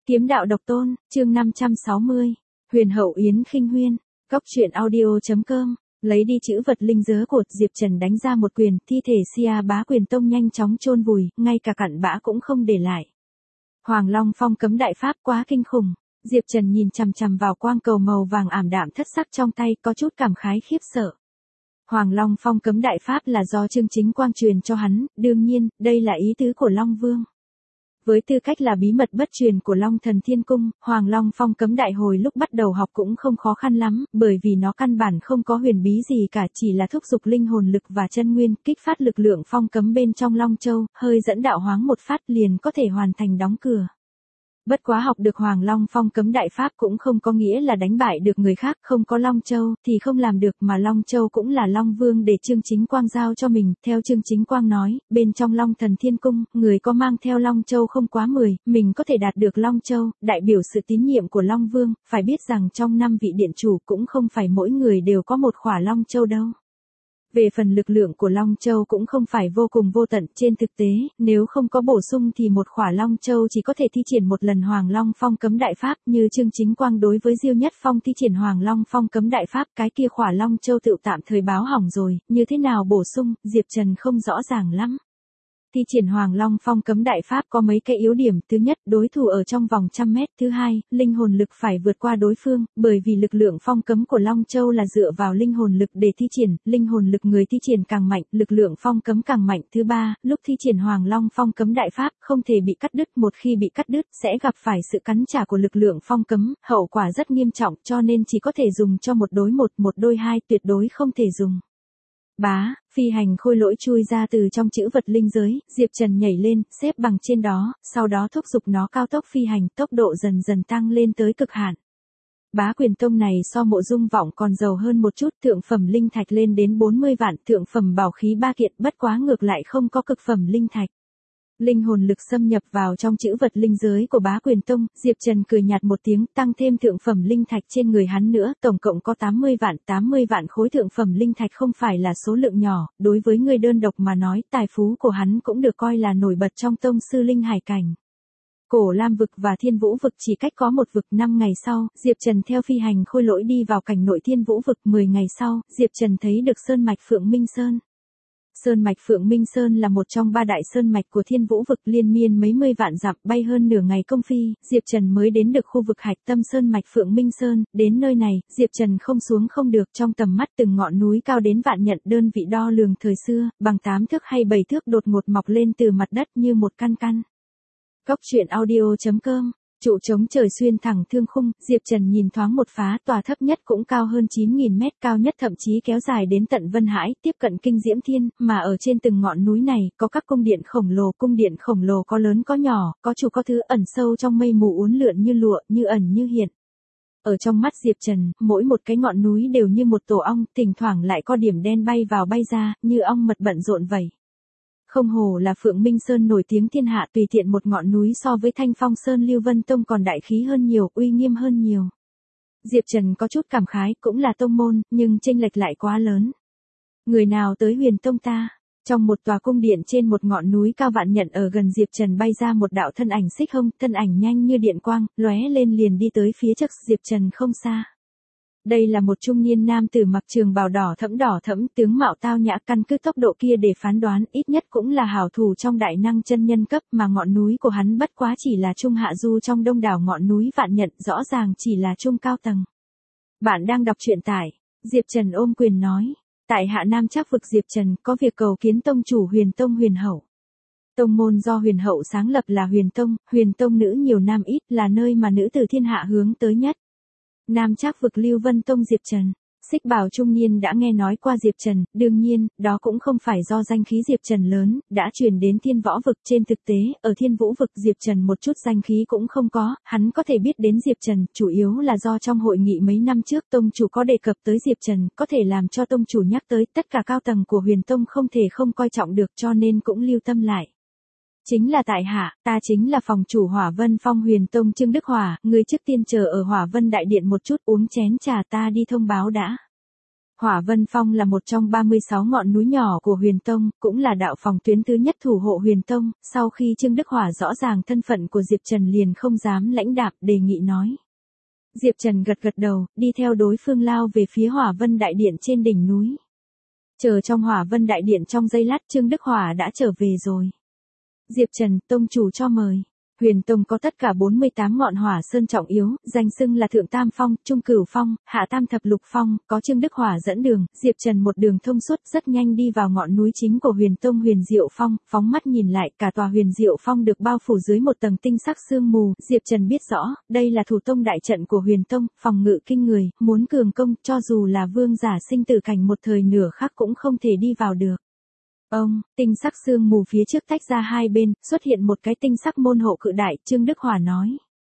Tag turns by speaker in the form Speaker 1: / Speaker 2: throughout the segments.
Speaker 1: Kiếm đạo độc tôn, chương 560. Huyền hậu Yến Khinh Huyên. Góc truyện audio.com. Lấy đi chữ vật linh giới cột, Diệp Trần đánh ra một quyền, thi thể Sia Bá Quyền Tông nhanh chóng chôn vùi, ngay cả cặn bã cũng không để lại. Hoàng Long Phong cấm đại pháp quá kinh khủng. Diệp Trần nhìn chằm chằm vào quang cầu màu vàng ảm đạm thất sắc trong tay, có chút cảm khái khiếp sợ. Hoàng Long Phong cấm đại pháp là do Chương Chính Quang truyền cho hắn, đương nhiên, đây là ý tứ của Long Vương. Với tư cách là bí mật bất truyền của Long Thần Thiên Cung, Hoàng Long Phong cấm đại hồi lúc bắt đầu học cũng không khó khăn lắm, bởi vì nó căn bản không có huyền bí gì cả, chỉ là thúc giục linh hồn lực và chân nguyên, kích phát lực lượng phong cấm bên trong Long Châu, hơi dẫn đạo hoáng một phát liền có thể hoàn thành đóng cửa. Bất quá học được Hoàng Long Phong cấm đại pháp cũng không có nghĩa là đánh bại được người khác, không có Long Châu thì không làm được, mà Long Châu cũng là Long Vương để Chương Chính Quang giao cho mình. Theo Chương Chính Quang nói, bên trong Long Thần Thiên Cung, người có mang theo Long Châu không quá 10, mình có thể đạt được Long Châu, đại biểu sự tín nhiệm của Long Vương. Phải biết rằng trong 5 vị điện chủ cũng không phải mỗi người đều có một khỏa Long Châu đâu. Về phần lực lượng của Long Châu cũng không phải vô cùng vô tận, trên thực tế, nếu không có bổ sung thì một khỏa Long Châu chỉ có thể thi triển một lần Hoàng Long Phong cấm đại pháp, như Chương Chính Quang đối với Diêu Nhất Phong thi triển Hoàng Long Phong cấm đại pháp, cái kia khỏa Long Châu tựu tạm thời báo hỏng rồi, như thế nào bổ sung, Diệp Trần không rõ ràng lắm. Thi triển Hoàng Long Phong cấm đại pháp có mấy cái yếu điểm, thứ nhất, đối thủ ở trong vòng 100 mét, thứ hai, linh hồn lực phải vượt qua đối phương, bởi vì lực lượng phong cấm của Long Châu là dựa vào linh hồn lực để thi triển, linh hồn lực người thi triển càng mạnh, lực lượng phong cấm càng mạnh, thứ ba, lúc thi triển Hoàng Long Phong cấm đại pháp, không thể bị cắt đứt, một khi bị cắt đứt, sẽ gặp phải sự cắn trả của lực lượng phong cấm, hậu quả rất nghiêm trọng, cho nên chỉ có thể dùng cho một đối một, một đôi hai, tuyệt đối không thể dùng. Bá, phi hành khôi lỗi chui ra từ trong chữ vật linh giới, Diệp Trần nhảy lên, xếp bằng trên đó, sau đó thúc giục nó cao tốc phi hành, tốc độ dần dần tăng lên tới cực hạn. Bá Quyền Tông này so Mộ Dung Vọng còn giàu hơn một chút, thượng phẩm linh thạch lên đến 40 vạn, thượng phẩm bảo khí 3 kiện, bất quá ngược lại không có cực phẩm linh thạch. Linh hồn lực xâm nhập vào trong chữ vật linh giới của Bá Quyền Tông, Diệp Trần cười nhạt một tiếng, tăng thêm thượng phẩm linh thạch trên người hắn nữa, tổng cộng có 80 vạn khối thượng phẩm linh thạch không phải là số lượng nhỏ, đối với người đơn độc mà nói, tài phú của hắn cũng được coi là nổi bật trong tông sư linh hải cảnh. Cổ Lam vực và Thiên Vũ vực chỉ cách có một vực. 5 ngày sau, Diệp Trần theo phi hành khôi lỗi đi vào cảnh nội Thiên Vũ vực. 10 ngày sau, Diệp Trần thấy được sơn mạch Phượng Minh Sơn. Sơn mạch Phượng Minh Sơn là một trong 3 đại sơn mạch của Thiên Vũ vực, liên miên mấy mươi vạn dặm, bay hơn nửa ngày công phi, Diệp Trần mới đến được khu vực hạch tâm sơn mạch Phượng Minh Sơn. Đến nơi này, Diệp Trần không xuống không được, trong tầm mắt từng ngọn núi cao đến vạn nhận, đơn vị đo lường thời xưa, bằng 8 thước hay 7 thước đột ngột mọc lên từ mặt đất như một căn căn. Góc truyện audio.com. Trụ trống trời xuyên thẳng thương khung, Diệp Trần nhìn thoáng một phá, tòa thấp nhất cũng cao hơn 9.000 mét, cao nhất thậm chí kéo dài đến tận Vân Hải, tiếp cận Kinh Diễm Thiên, mà ở trên từng ngọn núi này, có các cung điện khổng lồ có lớn có nhỏ, có chủ có thứ, ẩn sâu trong mây mù uốn lượn như lụa, như ẩn như hiện. Ở trong mắt Diệp Trần, mỗi một cái ngọn núi đều như một tổ ong, thỉnh thoảng lại có điểm đen bay vào bay ra, như ong mật bận rộn vậy. Không hồ là Phượng Minh Sơn nổi tiếng thiên hạ, tùy tiện một ngọn núi so với Thanh Phong Sơn Lưu Vân Tông còn đại khí hơn nhiều, uy nghiêm hơn nhiều. Diệp Trần có chút cảm khái, cũng là tông môn, nhưng chênh lệch lại quá lớn. Người nào tới Huyền Tông ta? Trong một tòa cung điện trên một ngọn núi cao vạn nhận ở gần Diệp Trần bay ra một đạo thân ảnh xích hông, thân ảnh nhanh như điện quang, lóe lên liền đi tới phía trước Diệp Trần không xa. Đây là một trung niên nam tử mặc trường bào đỏ thẫm, tướng mạo tao nhã, căn cứ tốc độ kia để phán đoán, ít nhất cũng là hảo thủ trong đại năng chân nhân cấp, mà ngọn núi của hắn bất quá chỉ là trung hạ du trong đông đảo ngọn núi vạn nhận, rõ ràng chỉ là trung cao tầng. Bạn đang đọc truyện tại Diệp Trần ôm quyền nói, tại Hạ Nam Trác vực Diệp Trần có việc cầu kiến tông chủ Huyền Tông Huyền Hậu. Tông môn do Huyền Hậu sáng lập là Huyền Tông nữ nhiều nam ít, là nơi mà nữ tử thiên hạ hướng tới nhất. Nam Trác vực Lưu Vân Tông Diệp Trần. Xích bào trung niên đã nghe nói qua Diệp Trần, đương nhiên, đó cũng không phải do danh khí Diệp Trần lớn, đã truyền đến Thiên Võ vực. Trên thực tế, ở Thiên Vũ vực Diệp Trần một chút danh khí cũng không có, hắn có thể biết đến Diệp Trần, chủ yếu là do trong hội nghị mấy năm trước tông chủ có đề cập tới Diệp Trần, có thể làm cho tông chủ nhắc tới, tất cả cao tầng của Huyền Tông không thể không coi trọng được, cho nên cũng lưu tâm lại. Chính là tại hạ, ta chính là phòng chủ Hỏa Vân Phong Huyền Tông Trương Đức Hòa, người trước tiên chờ ở Hỏa Vân Đại Điện một chút, uống chén trà, ta đi thông báo đã. Hỏa Vân Phong là một trong 36 ngọn núi nhỏ của Huyền Tông, cũng là đạo phòng tuyến thứ nhất thủ hộ Huyền Tông, sau khi Trương Đức Hỏa rõ ràng thân phận của Diệp Trần liền không dám lãnh đạm đề nghị nói. Diệp Trần gật gật đầu, đi theo đối phương lao về phía Hỏa Vân Đại Điện trên đỉnh núi. Chờ trong Hỏa Vân Đại Điện trong giây lát Trương Đức Hỏa đã trở về rồi. Diệp Trần, tông chủ cho mời. Huyền Tông có tất cả 48 ngọn hỏa sơn trọng yếu, danh xưng là Thượng Tam Phong, Trung Cửu Phong, Hạ Tam Thập Lục Phong, có Trương Đức Hỏa dẫn đường, Diệp Trần một đường thông suốt rất nhanh đi vào ngọn núi chính của Huyền Tông Huyền Diệu Phong, phóng mắt nhìn lại cả tòa Huyền Diệu Phong được bao phủ dưới một tầng tinh sắc sương mù, Diệp Trần biết rõ, đây là thủ tông đại trận của Huyền Tông, phòng ngự kinh người, muốn cường công, cho dù là vương giả sinh tử cảnh một thời nửa khắc cũng không thể đi vào được. Tinh sắc sương mù phía trước tách ra hai bên, xuất hiện một cái tinh sắc môn hộ cự đại, Trương Đức Hỏa nói.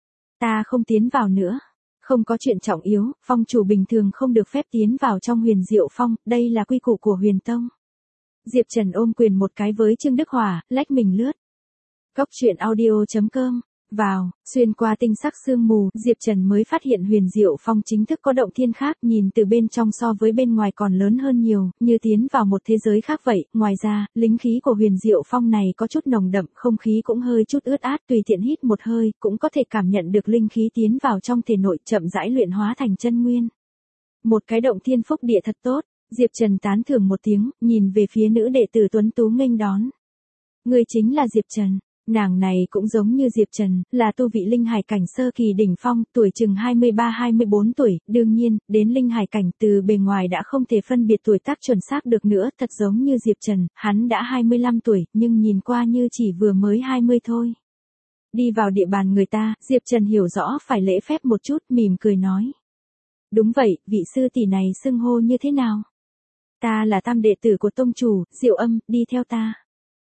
Speaker 1: Ta không tiến vào nữa. Không có chuyện trọng yếu, phong chủ bình thường không được phép tiến vào trong Huyền Diệu Phong, đây là quy củ của Huyền Tông. Diệp Trần ôm quyền một cái với Trương Đức Hỏa, lách mình lướt. Cốc truyện audio.com. Vào, xuyên qua tinh sắc sương mù, Diệp Trần mới phát hiện Huyền Diệu Phong chính thức có động thiên khác, nhìn từ bên trong so với bên ngoài còn lớn hơn nhiều, như tiến vào một thế giới khác vậy. Ngoài ra, linh khí của Huyền Diệu Phong này có chút nồng đậm, không khí cũng hơi chút ướt át, tùy tiện hít một hơi, cũng có thể cảm nhận được linh khí tiến vào trong thể nội, chậm rãi luyện hóa thành chân nguyên. Một cái động thiên phúc địa thật tốt, Diệp Trần tán thưởng một tiếng, nhìn về phía nữ đệ tử tuấn tú nghênh đón. Người chính là Diệp Trần. Nàng này cũng giống như Diệp Trần, là tu vị linh hải cảnh sơ kỳ đỉnh phong, tuổi chừng 23-24 tuổi, đương nhiên, đến linh hải cảnh từ bề ngoài đã không thể phân biệt tuổi tác chuẩn xác được nữa, thật giống như Diệp Trần, hắn đã 25 tuổi, nhưng nhìn qua như chỉ vừa mới 20 thôi. Đi vào địa bàn người ta, Diệp Trần hiểu rõ phải lễ phép một chút, mỉm cười nói. Đúng vậy, vị sư tỷ này xưng hô như thế nào? Ta là tam đệ tử của tông chủ, Diệu Âm, đi theo ta.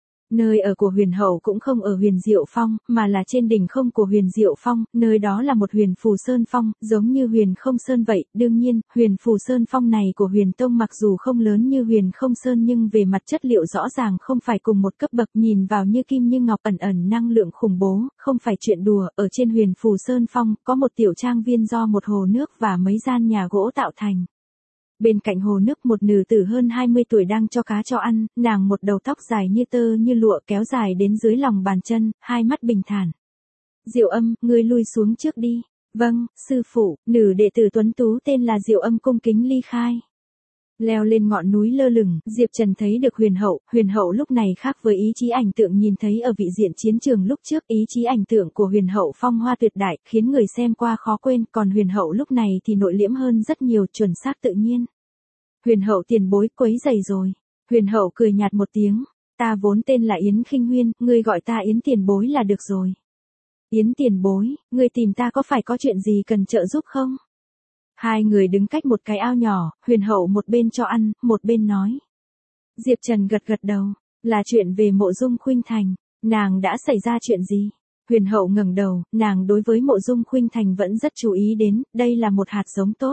Speaker 1: Nơi ở của Huyền Hậu cũng không ở Huyền Diệu Phong, mà là trên đỉnh không của Huyền Diệu Phong, nơi đó là một Huyền Phù Sơn Phong, giống như Huyền Không Sơn vậy. Đương nhiên, Huyền Phù Sơn Phong này của Huyền Tông mặc dù không lớn như Huyền Không Sơn nhưng về mặt chất liệu rõ ràng không phải cùng một cấp bậc, nhìn vào như kim như ngọc, ẩn ẩn năng lượng khủng bố, không phải chuyện đùa. Ở trên Huyền Phù Sơn Phong, có một tiểu trang viên do một hồ nước và mấy gian nhà gỗ tạo thành. Bên cạnh hồ nước một nữ tử hơn 20 tuổi đang cho cá cho ăn, nàng một đầu tóc dài như tơ như lụa kéo dài đến dưới lòng bàn chân, hai mắt bình thản. Diệu Âm, ngươi lui xuống trước đi. Vâng, sư phụ. Nữ đệ tử tuấn tú tên là Diệu Âm cung kính ly khai. Leo lên ngọn núi lơ lửng, Diệp Trần thấy được Huyền Hậu lúc này khác với ý chí ảnh tượng nhìn thấy ở vị diện chiến trường lúc trước, ý chí ảnh tượng của Huyền Hậu phong hoa tuyệt đại, khiến người xem qua khó quên, còn Huyền Hậu lúc này thì nội liễm hơn rất nhiều, chuẩn xác tự nhiên. Huyền Hậu tiền bối, quấy rầy rồi. Huyền Hậu cười nhạt một tiếng, ta vốn tên là Yến Khinh Huyên, ngươi gọi ta Yến tiền bối là được rồi. Yến tiền bối, ngươi tìm ta có phải có chuyện gì cần trợ giúp không? Hai người đứng cách một cái ao nhỏ, Huyền Hậu một bên cho ăn, một bên nói. Diệp Trần gật gật đầu, là chuyện về Mộ Dung Khuynh Thành, nàng đã xảy ra chuyện gì? Huyền Hậu ngẩng đầu, nàng đối với Mộ Dung Khuynh Thành vẫn rất chú ý đến, đây là một hạt giống tốt.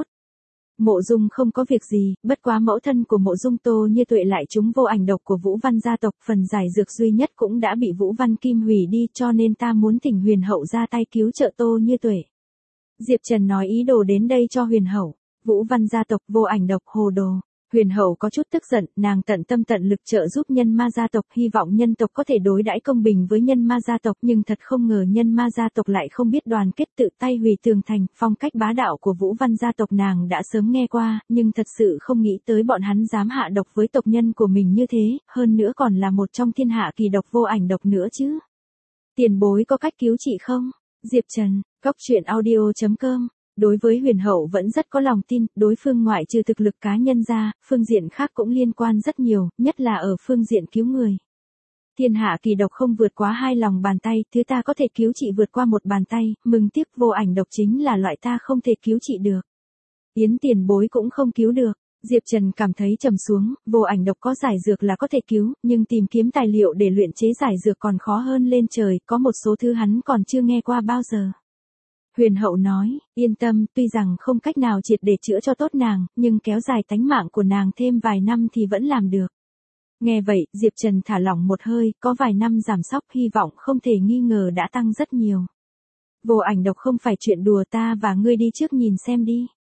Speaker 1: Mộ Dung không có việc gì, bất quá mẫu thân của Mộ Dung Tô Như Tuệ lại trúng vô ảnh độc của Vũ Văn gia tộc, phần giải dược duy nhất cũng đã bị Vũ Văn Kim hủy đi, cho nên ta muốn thỉnh Huyền Hậu ra tay cứu trợ Tô Như Tuệ. Diệp Trần nói ý đồ đến đây cho Huyền Hậu. Vũ Văn gia tộc vô ảnh độc, hồ đồ. Huyền Hậu có chút tức giận, nàng tận tâm tận lực trợ giúp nhân ma gia tộc, hy vọng nhân tộc có thể đối đãi công bình với nhân ma gia tộc, nhưng thật không ngờ nhân ma gia tộc lại không biết đoàn kết, tự tay hủy tường thành. Phong cách bá đạo của Vũ Văn gia tộc nàng đã sớm nghe qua, nhưng thật sự không nghĩ tới bọn hắn dám hạ độc với tộc nhân của mình như thế, hơn nữa còn là một trong thiên hạ kỳ độc vô ảnh độc nữa chứ. Tiền bối có cách cứu trị không? Diệp Trần, Cốc truyện audio.com. Đối với Huyền Hậu vẫn rất có lòng tin, đối phương ngoại trừ thực lực cá nhân ra, phương diện khác cũng liên quan rất nhiều, nhất là ở phương diện cứu người. Thiên hạ kỳ độc không vượt quá 2 lòng bàn tay, thứ ta có thể cứu trị vượt qua 1 bàn tay, mừng tiếc vô ảnh độc chính là loại ta không thể cứu trị được. Yến tiền bối cũng không cứu được. Diệp Trần cảm thấy trầm xuống, vô ảnh độc có giải dược là có thể cứu, nhưng tìm kiếm tài liệu để luyện chế giải dược còn khó hơn lên trời, có một số thứ hắn còn chưa nghe qua bao giờ. Huyền Hậu nói, yên tâm, tuy rằng không cách nào triệt để chữa cho tốt nàng, nhưng kéo dài tánh mạng của nàng thêm vài năm thì vẫn làm được. Nghe vậy, Diệp Trần thả lỏng một hơi, có vài năm giảm sóc, hy vọng không thể nghi ngờ đã tăng rất nhiều. Vô ảnh độc không phải chuyện đùa, ta và ngươi đi trước nhìn xem đi.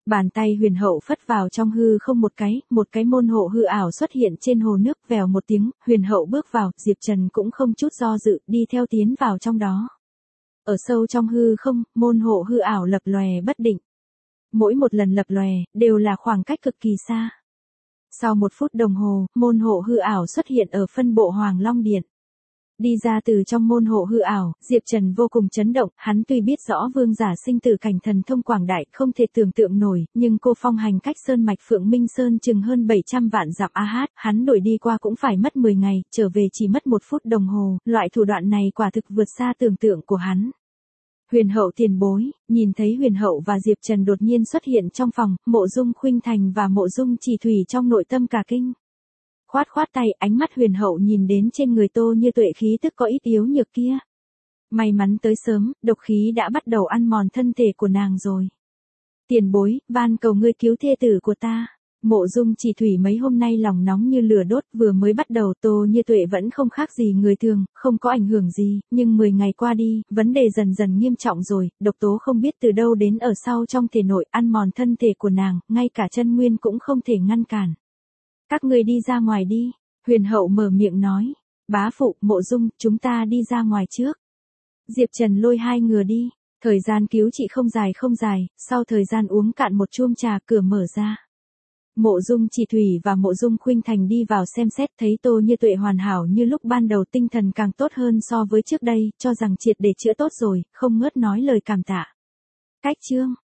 Speaker 1: Bàn tay huyền hậu phất vào trong hư không một cái môn hộ hư ảo xuất hiện trên hồ nước, vèo một tiếng, huyền hậu bước vào, Diệp Trần cũng không chút do dự, đi theo tiến vào trong đó. Ở sâu trong hư không, môn hộ hư ảo lập lòe bất định. Mỗi một lần lập lòe, đều là khoảng cách cực kỳ xa. Sau 1 phút đồng hồ, môn hộ hư ảo xuất hiện ở phân bộ Hoàng Long Điện. Đi ra từ trong môn hộ hư ảo, Diệp Trần vô cùng chấn động, hắn tuy biết rõ vương giả sinh tử cảnh thần thông quảng đại không thể tưởng tượng nổi, nhưng cô phong hành cách sơn mạch Phượng Minh Sơn chừng hơn 700 vạn dặm hắn đổi đi qua cũng phải mất 10 ngày, trở về chỉ mất 1 phút đồng hồ, loại thủ đoạn này quả thực vượt xa tưởng tượng của hắn. Huyền hậu tiền bối, nhìn thấy huyền hậu và Diệp Trần đột nhiên xuất hiện trong phòng, Mộ Dung Khuynh Thành và Mộ Dung Chỉ Thủy trong nội tâm cả kinh. Khoát khoát tay, ánh mắt huyền hậu nhìn đến trên người Tô Như Tuệ khí tức có ít yếu nhược kia. May mắn tới sớm, độc khí đã bắt đầu ăn mòn thân thể của nàng rồi. Tiền bối, van cầu ngươi cứu thê tử của ta. Mộ Dung Chỉ Thủy mấy hôm nay lòng nóng như lửa đốt, vừa mới bắt đầu Tô Như Tuệ vẫn không khác gì người thường, không có ảnh hưởng gì, nhưng 10 ngày qua đi, vấn đề dần dần nghiêm trọng rồi, độc tố không biết từ đâu đến ở sau trong thể nội ăn mòn thân thể của nàng, ngay cả chân nguyên cũng không thể ngăn cản. Các ngươi đi ra ngoài đi, huyền hậu mở miệng nói. Bá phụ, Mộ Dung, chúng ta đi ra ngoài trước. Diệp Trần lôi 2 người đi, thời gian cứu trị không dài, sau thời gian uống cạn một chuông trà cửa mở ra. Mộ Dung Chỉ Thủy và Mộ Dung Khuynh Thành đi vào xem xét thấy Tô Như Tuệ hoàn hảo như lúc ban đầu, tinh thần càng tốt hơn so với trước đây, cho rằng triệt để chữa tốt rồi, không ngớt nói lời cảm tạ. Cách chương